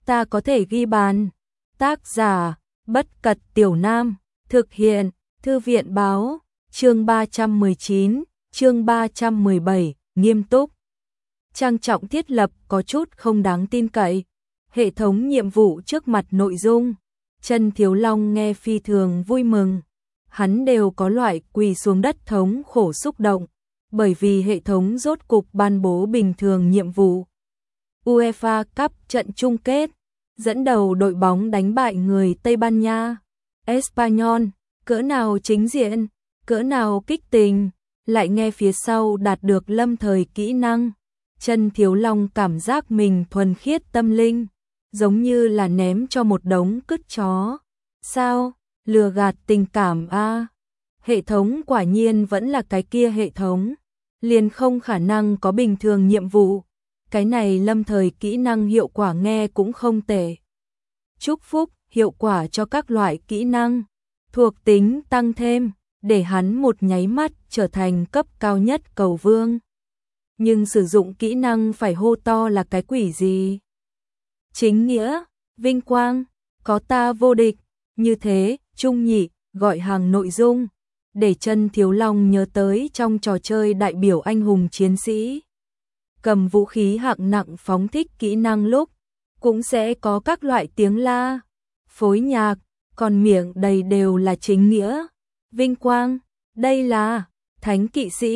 ta có thể ghi bàn. Tác giả, Bất Cật Tiểu Nam, thực hiện, Thư viện Báo, chương 319, chương 317, nghiêm túc. Trang trọng thiết lập có chút không đáng tin cậy. Hệ thống nhiệm vụ trước mặt nội dung. Trần Thiếu Long nghe phi thường vui mừng. Hắn đều có loại quỳ xuống đất thống khổ xúc động, bởi vì hệ thống rốt cục ban bố bình thường nhiệm vụ. UEFA Cup trận chung kết, dẫn đầu đội bóng đánh bại người Tây Ban Nha, Espanyol, cỡ nào chính diện, cỡ nào kích tình, lại nghe phía sau đạt được lâm thời kỹ năng. Trần Thiếu Long cảm giác mình thuần khiết tâm linh, giống như là ném cho một đống cứt chó. Sao? Lừa gạt tình cảm a? Hệ thống quả nhiên vẫn là cái kia hệ thống, liền không khả năng có bình thường nhiệm vụ. Cái này lâm thời kỹ năng hiệu quả nghe cũng không tệ. Chúc phúc, hiệu quả cho các loại kỹ năng, thuộc tính tăng thêm, để hắn một nháy mắt trở thành cấp cao nhất cầu vương. Nhưng sử dụng kỹ năng phải hô to là cái quỷ gì? Chính nghĩa, vinh quang, có ta vô địch, như thế, trung nhị, gọi hàng nội dung, để Trần Thiếu Long nhớ tới trong trò chơi đại biểu anh hùng chiến sĩ. Cầm vũ khí hạng nặng phóng thích kỹ năng lúc, cũng sẽ có các loại tiếng la, phối nhạc, còn miệng đầy đều là chính nghĩa, vinh quang, đây là thánh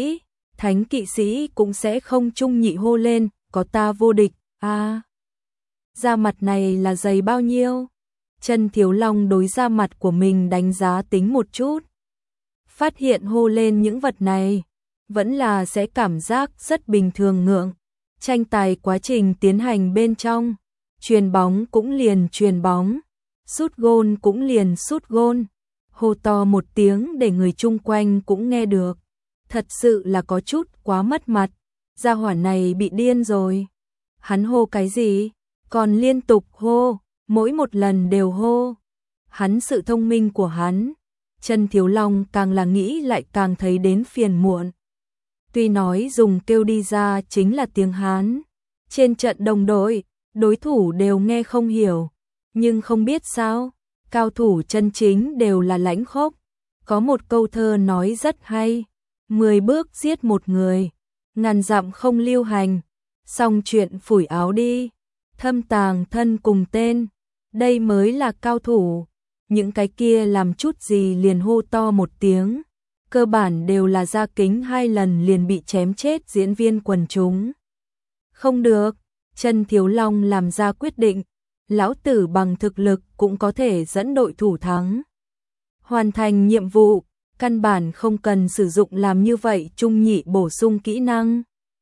kỵ sĩ cũng sẽ không trung nhị hô lên, có ta vô địch, da mặt này là dày bao nhiêu? Trần Thiếu Long đối da mặt của mình đánh giá tính một chút. Phát hiện hô lên những vật này, vẫn là sẽ cảm giác rất bình thường ngượng. Tranh tài quá trình tiến hành bên trong, chuyền bóng cũng liền chuyền bóng, sút gôn cũng liền sút gôn, hô to một tiếng để người chung quanh cũng nghe được. Thật sự là có chút quá mất mặt, gia hỏa này bị điên rồi. Hắn hô cái gì? Còn liên tục hô, mỗi một lần đều hô. Hắn sự thông minh của hắn, Trần Thiếu Long càng là nghĩ lại càng thấy đến phiền muộn. Tuy nói dùng kêu đi ra chính là tiếng Hán, trên trận đồng đội, đối thủ đều nghe không hiểu, nhưng không biết sao, cao thủ chân chính đều là lãnh khốc. Có một câu thơ nói rất hay, 10 bước giết một người, ngàn dặm không lưu hành, xong chuyện phủi áo đi, thâm tàng thân cùng tên, đây mới là cao thủ. Những cái kia làm chút gì liền hô to một tiếng, cơ bản đều là ra kính 2 lần liền bị chém chết diễn viên quần chúng. Không được, Trần Thiếu Long làm ra quyết định, lão tử bằng thực lực cũng có thể dẫn đội thủ thắng. Hoàn thành nhiệm vụ, căn bản không cần sử dụng làm như vậy trung nhị bổ sung kỹ năng.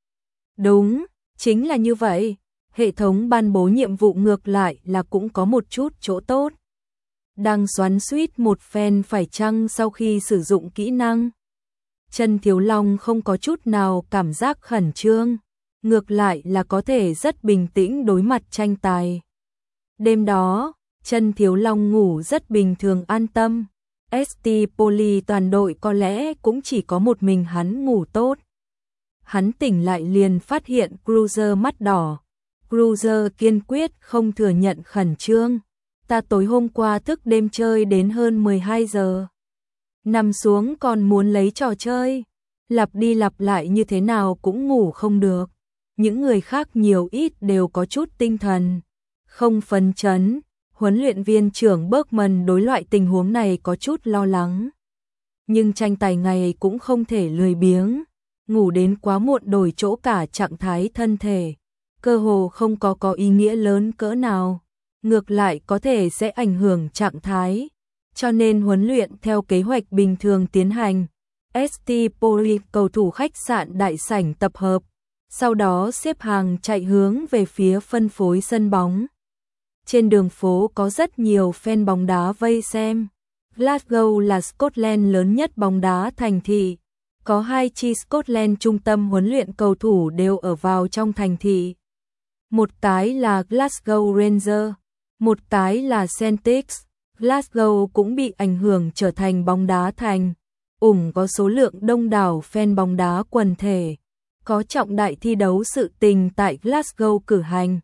Đúng, chính là như vậy, hệ thống ban bố nhiệm vụ ngược lại là cũng có một chút chỗ tốt. Đang xoắn xuýt một phen phải chăng sau khi sử dụng kỹ năng. Trần Thiếu Long không có chút nào cảm giác khẩn trương, ngược lại là có thể rất bình tĩnh đối mặt tranh tài. Đêm đó, Trần Thiếu Long ngủ rất bình thường an tâm. ST Poly toàn đội có lẽ cũng chỉ có một mình hắn ngủ tốt. Hắn tỉnh lại liền phát hiện Cruiser mắt đỏ. Cruiser kiên quyết không thừa nhận khẩn trương. Ta tối hôm qua thức đêm chơi đến hơn 12 giờ. Nằm xuống còn muốn lấy trò chơi. Lặp đi lặp lại như thế nào cũng ngủ không được. Những người khác nhiều ít đều có chút tinh thần. Không phấn chấn. Huấn luyện viên trưởng Bergman đối loại tình huống này có chút lo lắng. Nhưng tranh tài ngày cũng không thể lười biếng. Ngủ đến quá muộn đổi chỗ cả trạng thái thân thể. Cơ hồ không có ý nghĩa lớn cỡ nào. Ngược lại có thể sẽ ảnh hưởng trạng thái, cho nên huấn luyện theo kế hoạch bình thường tiến hành. ST Poly cầu thủ khách sạn đại sảnh tập hợp, sau đó xếp hàng chạy hướng về phía phân phối sân bóng. Trên đường phố có rất nhiều fan bóng đá vây xem. Glasgow là Scotland lớn nhất bóng đá thành thị, có 2 chi Scotland trung tâm huấn luyện cầu thủ đều ở vào trong thành thị. Một cái là Glasgow Rangers, một cái là Celtic. Glasgow cũng bị ảnh hưởng trở thành bóng đá thành, có số lượng đông đảo fan bóng đá quần thể, có trọng đại thi đấu sự tình tại Glasgow cử hành.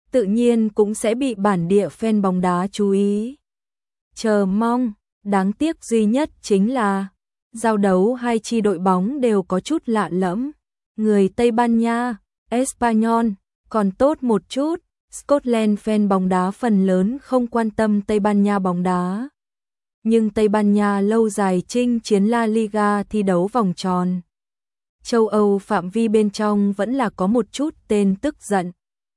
tự nhiên cũng sẽ bị bản địa fan bóng đá chú ý. Chờ mong, đáng tiếc duy nhất chính là giao đấu hai chi đội bóng đều có chút lạ lẫm. Người Tây Ban Nha, Espanyol, còn tốt một chút, Scotland fan bóng đá phần lớn không quan tâm Tây Ban Nha bóng đá. Nhưng Tây Ban Nha lâu dài chinh chiến La Liga thi đấu vòng tròn. Châu Âu phạm vi bên trong vẫn là có một chút tên tức giận.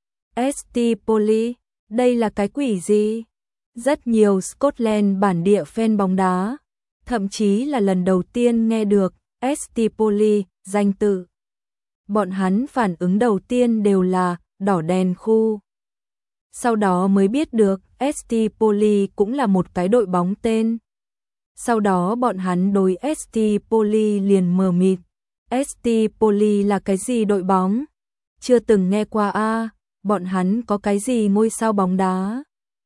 Stipoli, đây là cái quỷ gì? Rất nhiều Scotland bản địa fan bóng đá, thậm chí là lần đầu tiên nghe được Stipoli danh tự. Bọn hắn phản ứng đầu tiên đều là đỏ đèn khu. Sau đó mới biết được Stipoli cũng là một cái đội bóng tên. Sau đó bọn hắn đối Stipoli liền mờ mịt. Stipoli là cái gì đội bóng? Chưa từng nghe qua a, bọn hắn có cái gì ngôi sao bóng đá?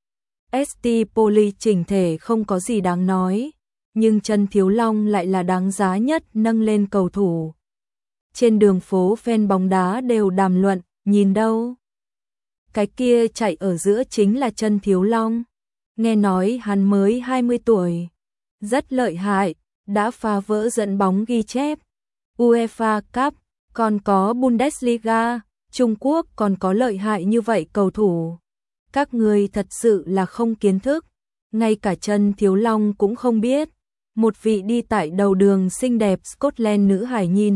Stipoli chỉnh thể không có gì đáng nói, nhưng Trần Thiếu Long lại là đáng giá nhất nâng lên cầu thủ. Trên đường phố fan bóng đá đều đàm luận, nhìn đâu? Cái kia chạy ở giữa chính là Trần Thiếu Long. Nghe nói hắn mới 20 tuổi. Rất lợi hại, đã phá vỡ dẫn bóng ghi chép. UEFA Cup, còn có Bundesliga, Trung Quốc còn có lợi hại như vậy cầu thủ. Các người thật sự là không kiến thức. Ngay cả Trần Thiếu Long cũng không biết. Một vị đi tại đầu đường xinh đẹp Scotland nữ hải nhi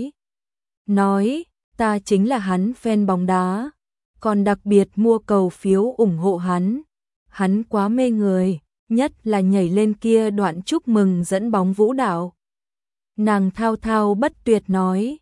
nói, ta chính là hắn fan bóng đá. Còn đặc biệt mua cầu phiếu ủng hộ hắn. Hắn quá mê người, nhất là nhảy lên kia đoạn chúc mừng dẫn bóng vũ đạo. Nàng thao thao bất tuyệt nói,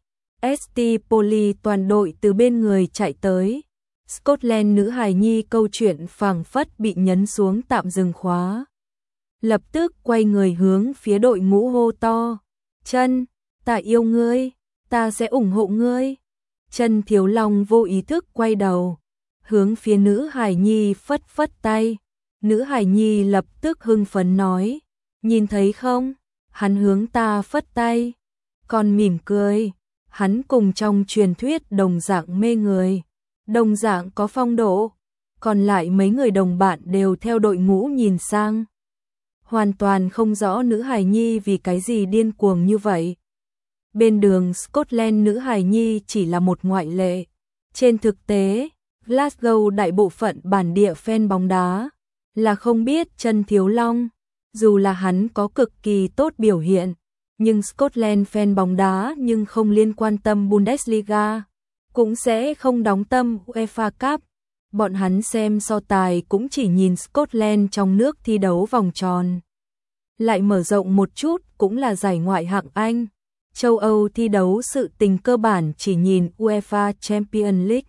Stipoli toàn đội từ bên người chạy tới. Scotland nữ hài nhi câu chuyện phảng phất bị nhấn xuống tạm dừng khóa. Lập tức quay người hướng phía đội ngũ hô to, Trân, ta yêu ngươi, ta sẽ ủng hộ ngươi. Trần Thiếu Long vô ý thức quay đầu, hướng phía nữ hài nhi phất phất tay. Nữ hài nhi lập tức hưng phấn nói, nhìn thấy không, hắn hướng ta phất tay, còn mỉm cười. Hắn cùng trong truyền thuyết đồng dạng mê người, đồng dạng có phong độ. Còn lại mấy người đồng bạn đều theo đội ngũ nhìn sang, hoàn toàn không rõ nữ hài nhi vì cái gì điên cuồng như vậy. Bên đường Scotland nữ hài nhi chỉ là một ngoại lệ. Trên thực tế, Glasgow đại bộ phận bản địa fan bóng đá là không biết Trần Thiếu Long, dù là hắn có cực kỳ tốt biểu hiện, nhưng Scotland fan bóng đá nhưng không liên quan tâm Bundesliga, cũng sẽ không đóng tâm UEFA Cup. Bọn hắn xem so tài cũng chỉ nhìn Scotland trong nước thi đấu vòng tròn. Lại mở rộng một chút cũng là giải ngoại hạng Anh. Châu Âu thi đấu sự tình cơ bản chỉ nhìn UEFA Champions League.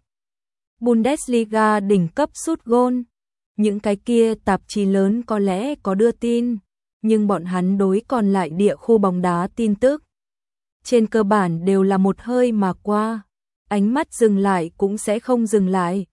Bundesliga đỉnh cấp sút gôn. Những cái kia tạp chí lớn có lẽ có đưa tin, nhưng bọn hắn đối còn lại địa khu bóng đá tin tức. Trên cơ bản đều là một hơi mà qua. Ánh mắt dừng lại cũng sẽ không dừng lại.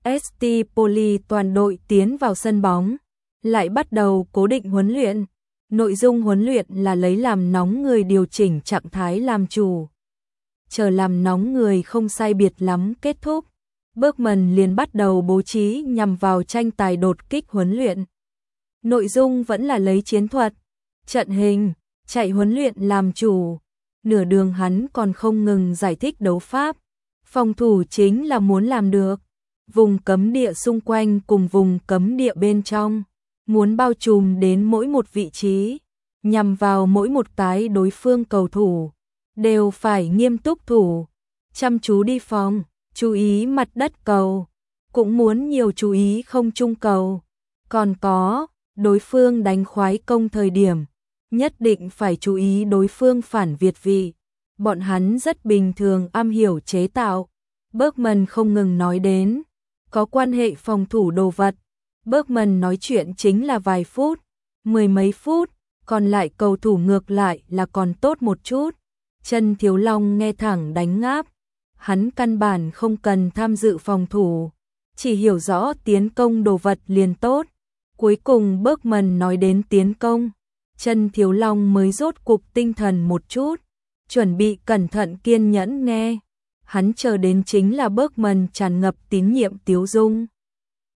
Stipoli toàn đội tiến vào sân bóng, lại bắt đầu cố định huấn luyện. Nội dung huấn luyện là lấy làm nóng người điều chỉnh trạng thái làm chủ. Chờ làm nóng người không sai biệt lắm kết thúc, Bergman liền bắt đầu bố trí nhằm vào tranh tài đột kích huấn luyện. Nội dung vẫn là lấy chiến thuật, trận hình, chạy huấn luyện làm chủ. Nửa đường hắn còn không ngừng giải thích đấu pháp. Phòng thủ chính là muốn làm được vùng cấm địa xung quanh cùng vùng cấm địa bên trong, muốn bao trùm đến mỗi một vị trí, nhằm vào mỗi một cái đối phương cầu thủ, đều phải nghiêm túc thủ, chăm chú đi phòng, chú ý mặt đất cầu, cũng muốn nhiều chú ý không trung cầu. Còn có, đối phương đánh khoái công thời điểm, nhất định phải chú ý đối phương phản việt vị. Bọn hắn rất bình thường am hiểu chế tạo. Bergman không ngừng nói đến, có quan hệ phòng thủ đồ vật. Bergman nói chuyện chính là vài phút, mười mấy phút, còn lại cầu thủ ngược lại là còn tốt một chút. Trần Thiếu Long nghe thẳng đánh ngáp, hắn căn bản không cần tham dự phòng thủ, chỉ hiểu rõ tiến công đồ vật liền tốt. Cuối cùng Bergman nói đến tiến công, Trần Thiếu Long mới rốt cục tinh thần một chút, chuẩn bị cẩn thận kiên nhẫn nghe. Hắn chờ đến chính là Bergman tràn ngập tín nhiệm tiếu dung.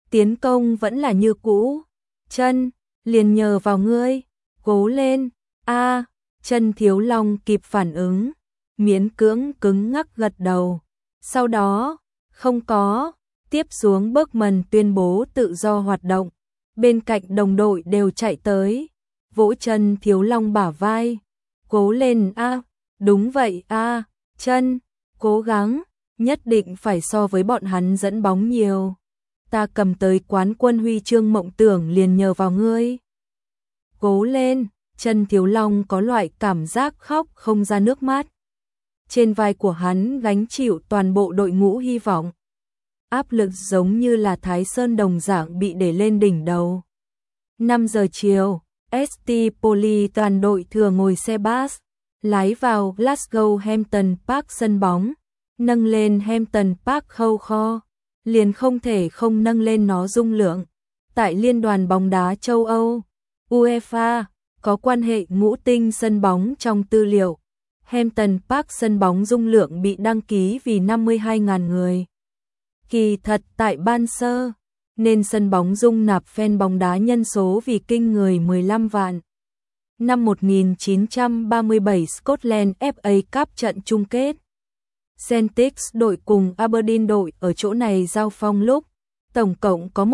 tiến công vẫn là như cũ. Chân, liền nhờ vào ngươi, cố lên. A, Chân Thiếu Long kịp phản ứng, miễn cưỡng cứng ngắc gật đầu. Sau đó, không có, tiếp xuống Bergman tuyên bố tự do hoạt động. Bên cạnh đồng đội đều chạy tới, vỗ Chân Thiếu Long bả vai. Cố lên a, đúng vậy a, Chân, cố gắng, nhất định phải so với bọn hắn dẫn bóng nhiều. Ta cầm tới quán quân huy chương mộng tưởng liền nhờ vào ngươi. Cố lên, Chân Thiếu Long có loại cảm giác khóc không ra nước mắt. Trên vai của hắn gánh chịu toàn bộ đội ngũ hy vọng. Áp lực giống như là Thái Sơn đồng dạng bị để lên đỉnh đầu. 5 giờ chiều, ST Poli toàn đội thừa ngồi xe bus, lái vào Glasgow Hampton Park sân bóng, nâng lên Hampton Park khâu kho, liền không thể không nâng lên nó dung lượng. Tại Liên đoàn bóng đá châu Âu, UEFA, có quan hệ ngũ tinh sân bóng trong tư liệu. Hampton Park sân bóng dung lượng bị đăng ký vì 52.000 người. Kỳ thật tại ban sơ, nên sân bóng dung nạp fan bóng đá nhân số vì kinh người 15 vạn. Năm 1937 Scotland FA Cup trận chung kết, Celtics đội cùng Aberdeen đội ở chỗ này giao phong lúc, tổng cộng có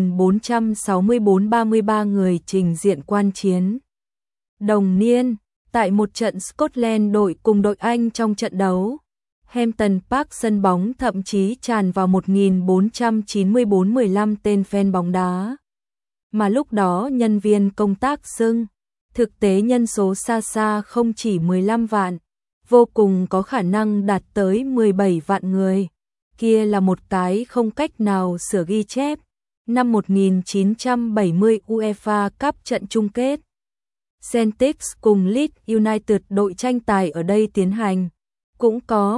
1.464-33 người trình diện quan chiến. Đồng niên, tại một trận Scotland đội cùng đội Anh trong trận đấu, Hampton Park sân bóng thậm chí tràn vào 1.494-15 tên fan bóng đá. Mà lúc đó nhân viên công tác xưng, thực tế nhân số xa xa không chỉ 15 vạn, vô cùng có khả năng đạt tới 17 vạn người. Kia là một cái không cách nào sửa ghi chép. Năm 1970 UEFA Cup trận chung kết, Celtics cùng Leeds United đội tranh tài ở đây tiến hành, cũng có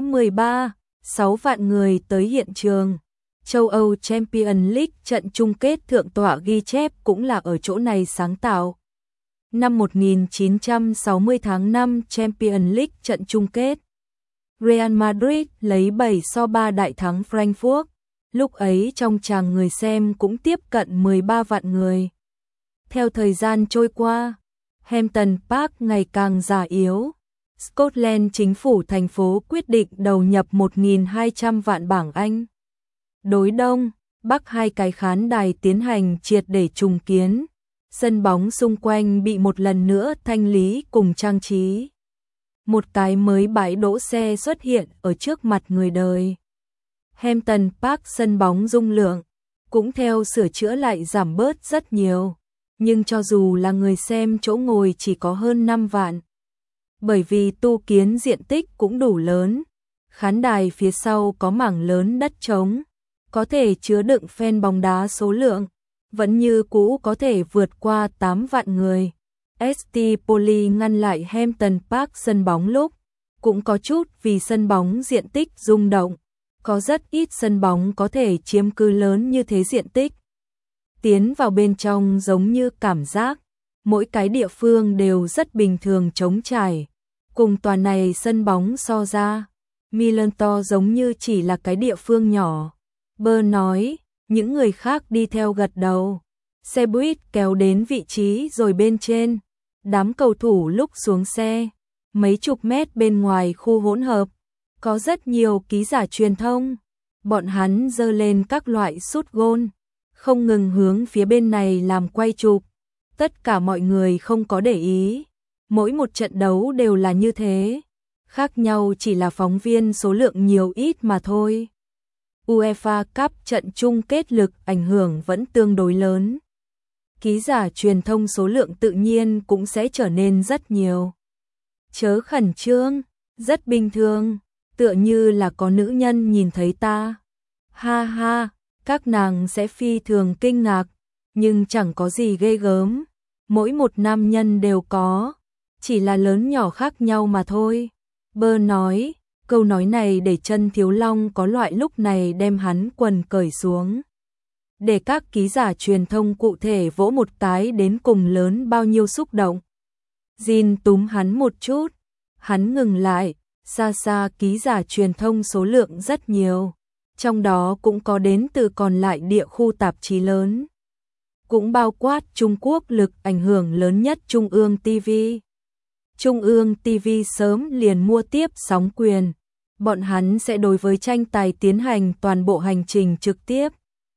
6 vạn người tới hiện trường. Châu Âu Champions League trận chung kết thượng tọa ghi chép cũng là ở chỗ này sáng tạo. Năm 1960 tháng 5 Champions League trận chung kết, Real Madrid lấy 7-3 đại thắng Frankfurt. Lúc ấy trong tràng người xem cũng tiếp cận 13 vạn người. Theo thời gian trôi qua, Hampton Park ngày càng già yếu. Scotland chính phủ thành phố quyết định đầu nhập 1.200 vạn bảng Anh. Đối Đông, Bắc hai cái khán đài tiến hành triệt để trùng kiến. Sân bóng xung quanh bị một lần nữa thanh lý cùng trang trí. Một cái mới bãi đỗ xe xuất hiện ở trước mặt người đời. Hampton Park sân bóng dung lượng cũng theo sửa chữa lại giảm bớt rất nhiều. Nhưng cho dù là người xem chỗ ngồi chỉ có hơn 5 vạn. Bởi vì tu kiến diện tích cũng đủ lớn. Khán đài phía sau có mảng lớn đất trống, có thể chứa đựng fan bóng đá số lượng, vẫn như cũ có thể vượt qua 8 vạn người. ST Poli ngăn lại Hampton Park sân bóng lúc, cũng có chút vì sân bóng diện tích rung động. Có rất ít sân bóng có thể chiếm cứ lớn như thế diện tích. Tiến vào bên trong giống như cảm giác, mỗi cái địa phương đều rất bình thường trống trải. Cùng tòa này sân bóng so ra, Millentor giống như chỉ là cái địa phương nhỏ. Bơ nói, những người khác đi theo gật đầu. Xe buýt kéo đến vị trí rồi bên trên. Đám cầu thủ lúc xuống xe, mấy chục mét bên ngoài khu hỗn hợp, có rất nhiều ký giả truyền thông. Bọn hắn giơ lên các loại sút gôn, không ngừng hướng phía bên này làm quay chụp. Tất cả mọi người không có để ý. Mỗi một trận đấu đều là như thế. Khác nhau chỉ là phóng viên số lượng nhiều ít mà thôi. UEFA Cup trận chung kết lực ảnh hưởng vẫn tương đối lớn. Ký giả truyền thông số lượng tự nhiên cũng sẽ trở nên rất nhiều. Chớ khẩn trương, rất bình thường, tựa như là có nữ nhân nhìn thấy ta. Ha ha, các nàng sẽ phi thường kinh ngạc, nhưng chẳng có gì ghê gớm. Mỗi một nam nhân đều có, chỉ là lớn nhỏ khác nhau mà thôi. Bơ nói, câu nói này để Chân Thiếu Long có loại lúc này đem hắn quần cởi xuống. Để các ký giả truyền thông cụ thể vỗ một cái đến cùng lớn bao nhiêu xúc động. Jin túm hắn một chút, hắn ngừng lại, xa xa ký giả truyền thông số lượng rất nhiều. trong đó cũng có đến từ còn lại địa khu tạp chí lớn, cũng bao quát Trung Quốc lực ảnh hưởng lớn nhất Trung ương TV. Trung ương TV sớm liền mua tiếp sóng quyền, bọn hắn sẽ đối với tranh tài tiến hành toàn bộ hành trình trực tiếp.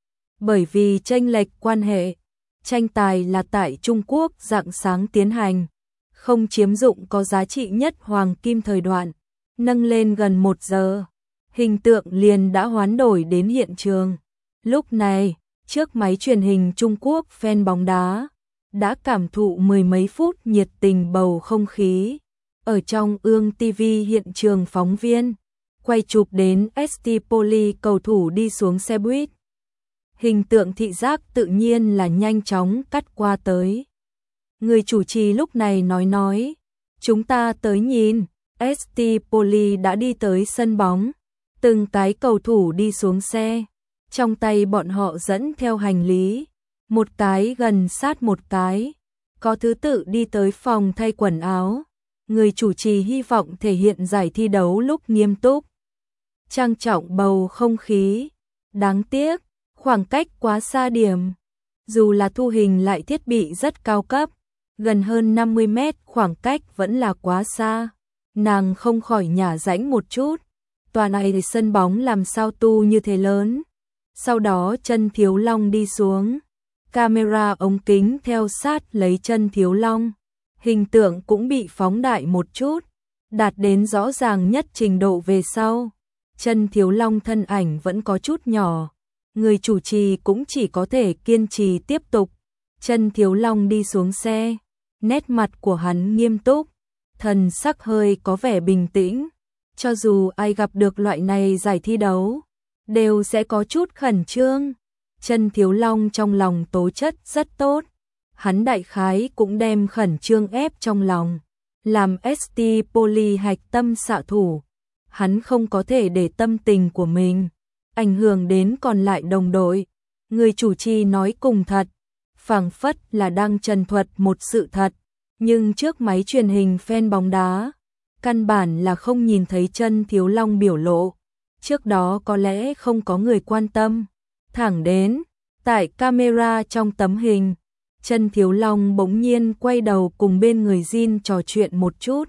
Bởi vì chênh lệch quan hệ, tranh tài là tại Trung Quốc rạng sáng tiến hành, không chiếm dụng có giá trị nhất hoàng kim thời đoạn, nâng lên gần 1 giờ. Hình tượng liền đã hoán đổi đến hiện trường. Lúc này, trước máy truyền hình Trung Quốc fan bóng đá đã cảm thụ mười mấy phút nhiệt tình bầu không khí. Ở trong ương TV hiện trường phóng viên quay chụp đến ST Poly cầu thủ đi xuống xe buýt. Hình tượng thị giác tự nhiên là nhanh chóng cắt qua tới. Người chủ trì lúc này nói, chúng ta tới nhìn, ST Poly đã đi tới sân bóng, từng cái cầu thủ đi xuống xe, trong tay bọn họ dẫn theo hành lý, một cái gần sát một cái, có thứ tự đi tới phòng thay quần áo. Người chủ trì hy vọng thể hiện giải thi đấu lúc nghiêm túc, trang trọng bầu không khí. Đáng tiếc, khoảng cách quá xa điểm. Dù là thu hình lại thiết bị rất cao cấp, gần hơn 50 mét khoảng cách vẫn là quá xa. Nàng không khỏi nhả rãnh một chút. Tòa này thì sân bóng làm sao tu như thế lớn. Sau đó chân Thiếu Long đi xuống. Camera ống kính theo sát lấy chân Thiếu Long. Hình tượng cũng bị phóng đại một chút, đạt đến rõ ràng nhất trình độ về sau. Chân Thiếu Long thân ảnh vẫn có chút nhỏ. Người chủ trì cũng chỉ có thể kiên trì tiếp tục. Chân Thiếu Long đi xuống xe. Nét mặt của hắn nghiêm túc, thần sắc hơi có vẻ bình tĩnh. Cho dù ai gặp được loại này giải thi đấu, đều sẽ có chút khẩn trương. Chân Thiếu Long trong lòng tố chất rất tốt. Hắn đại khái cũng đem khẩn trương ép trong lòng. Làm ST Poly hạch tâm xạ thủ, hắn không có thể để tâm tình của mình ảnh hưởng đến còn lại đồng đội. Người chủ trì nói cùng thật, phảng phất là đang trần thuật một sự thật, nhưng trước máy truyền hình fan bóng đá, căn bản là không nhìn thấy chân Thiếu Long biểu lộ. Trước đó có lẽ không có người quan tâm, thẳng đến tại camera trong tấm hình, chân Thiếu Long bỗng nhiên quay đầu cùng bên người Jin trò chuyện một chút.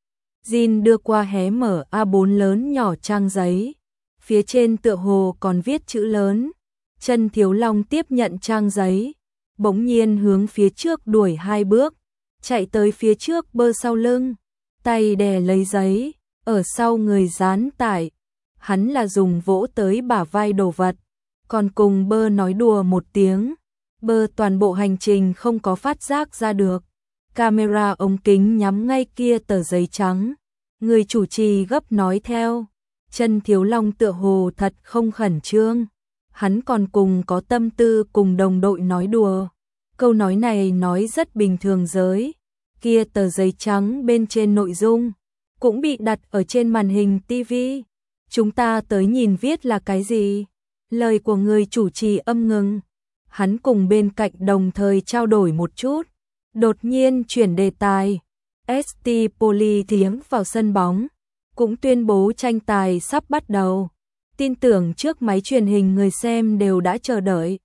Jin đưa qua hé mở A4 lớn nhỏ trang giấy, phía trên tựa hồ còn viết chữ lớn. Chân Thiếu Long tiếp nhận trang giấy, bỗng nhiên hướng phía trước đuổi 2 bước, chạy tới phía trước bơ sau lưng, tay đè lấy giấy, ở sau người dán tải. Hắn là dùng vỗ tới bả vai đồ vật, còn cùng bơ nói đùa một tiếng. Bơ toàn bộ hành trình không có phát giác ra được. Camera ống kính nhắm ngay kia tờ giấy trắng. Người chủ trì gấp nói theo. Chân Thiếu Long tựa hồ thật không khẩn trương. Hắn còn cùng có tâm tư cùng đồng đội nói đùa. Câu nói này nói rất bình thường giới. Kia tờ giấy trắng bên trên nội dung cũng bị đặt ở trên màn hình TV. Chúng ta tới nhìn viết là cái gì? Lời của người chủ trì âm ngừng. Hắn cùng bên cạnh đồng thời trao đổi một chút, đột nhiên chuyển đề tài. ST Poly tiến vào sân bóng, cũng tuyên bố tranh tài sắp bắt đầu. Tin tưởng trước máy truyền hình người xem đều đã chờ đợi.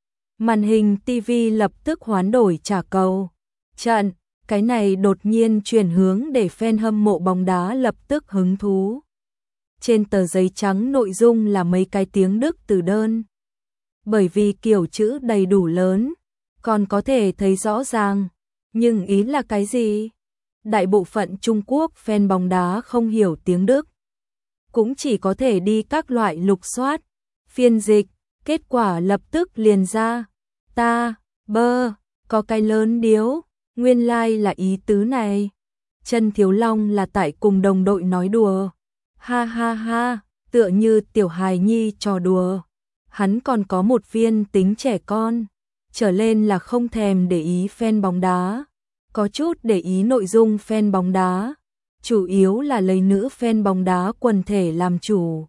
Màn hình TV lập tức hoán đổi trả cầu. Trận, cái này đột nhiên chuyển hướng để fan hâm mộ bóng đá lập tức hứng thú. Trên tờ giấy trắng nội dung là mấy cái tiếng Đức từ đơn. Bởi vì kiểu chữ đầy đủ lớn, còn có thể thấy rõ ràng, nhưng ý là cái gì? Đại bộ phận Trung Quốc fan bóng đá không hiểu tiếng Đức, cũng chỉ có thể đi các loại lục soát, phiên dịch, kết quả lập tức liền ra. Ta, bơ, có cái lớn điếu, nguyên lai là ý tứ này. Chân Thiếu Long là tại cùng đồng đội nói đùa. Ha ha ha, tựa như tiểu hài nhi trò đùa. Hắn còn có một viên tính trẻ con, trở lên là không thèm để ý fan bóng đá, có chút để ý nội dung fan bóng đá, chủ yếu là lấy nữ fan bóng đá quần thể làm chủ.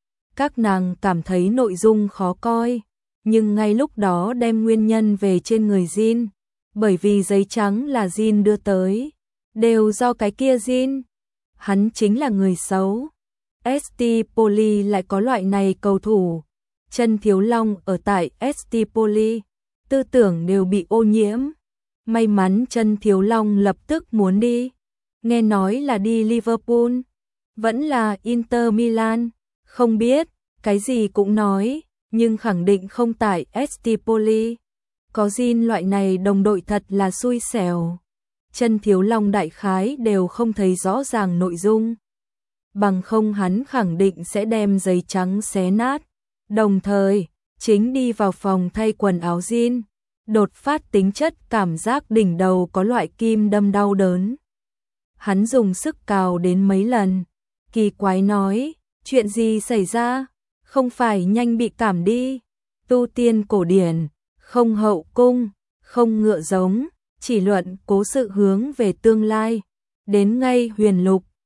Các nàng cảm thấy nội dung khó coi, nhưng ngay lúc đó đem nguyên nhân về trên người Jin, bởi vì giấy trắng là Jin đưa tới, đều do cái kia Jin, hắn chính là người xấu. ST Poly lại có loại này cầu thủ. Chân Thiếu Long ở tại ST Poly, tư tưởng đều bị ô nhiễm. May mắn Chân Thiếu Long lập tức muốn đi. Nghe nói là đi Liverpool, vẫn là Inter Milan, không biết, cái gì cũng nói, nhưng khẳng định không tại ST Poly. Có Jin loại này đồng đội thật là xui xẻo. Chân Thiếu Long đại khái đều không thấy rõ ràng nội dung. Bằng không hắn khẳng định sẽ đem giấy trắng xé nát. Đồng thời, chính đi vào phòng thay quần áo Jin, đột phát tính chất cảm giác đỉnh đầu có loại kim đâm đau đớn. Hắn dùng sức cào đến mấy lần, kỳ quái nói, chuyện gì xảy ra, không phải nhanh bị cảm đi, tu tiên cổ điển, không hậu cung, không ngựa giống, chỉ luận cố sự hướng về tương lai, đến ngay huyền lục,